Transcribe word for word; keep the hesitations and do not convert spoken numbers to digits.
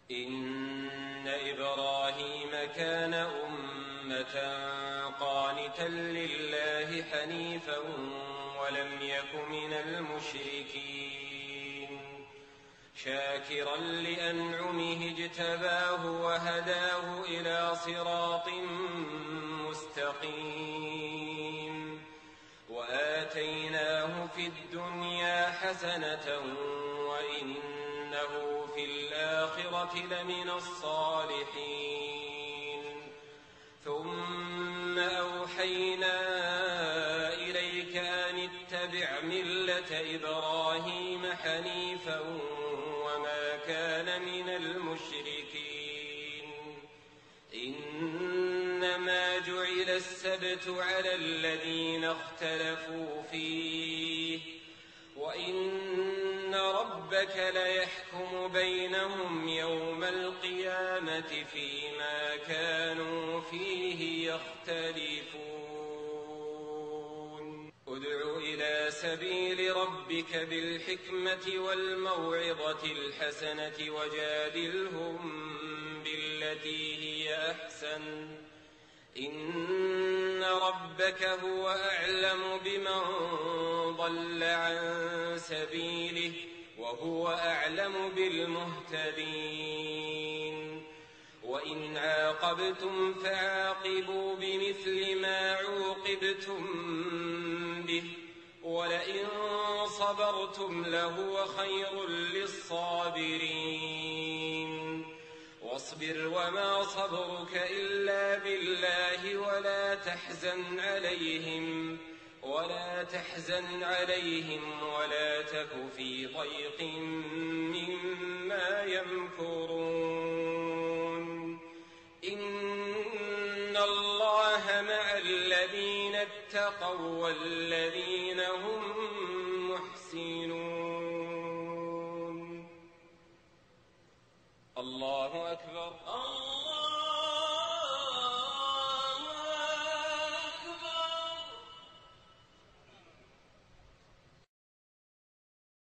إن إبراهيم كان أمة قانتا لله حنيفا ولم يك من المشركين شاكرا لأنعمه اجتباه وهداه إلى صراط مستقيم وآتيناه في الدنيا حسنة وإنه في الآخرة لمن الصالحين ثم أوحينا إليك أن اتبع ملة إبراهيم حنيفا وما كان من المشركين إنما جعل السبت على الذين اختلفوا فيه وإن ربك ليحكم بينهم يوم القيامة فيما كانوا فيه يختلفون ادع إلى سبيل ربك بالحكمة والموعظة الحسنة وجادلهم بالتي هي أحسن إن ربك هو أعلم بمن ضل عن سبيله وهو أعلم بالمهتدين وإن عاقبتم فعاقبوا بمثل ما عوقبتم به ولئن صبرتم لهو خير للصابرين واصبر وما صبرك إلا بالله ولا تحزن عليهم ولا تحزن عليهم ولا تك في ضيق مما يمكرون إن الله مع الذين اتقوا والذين هم محسنون الله أكبر.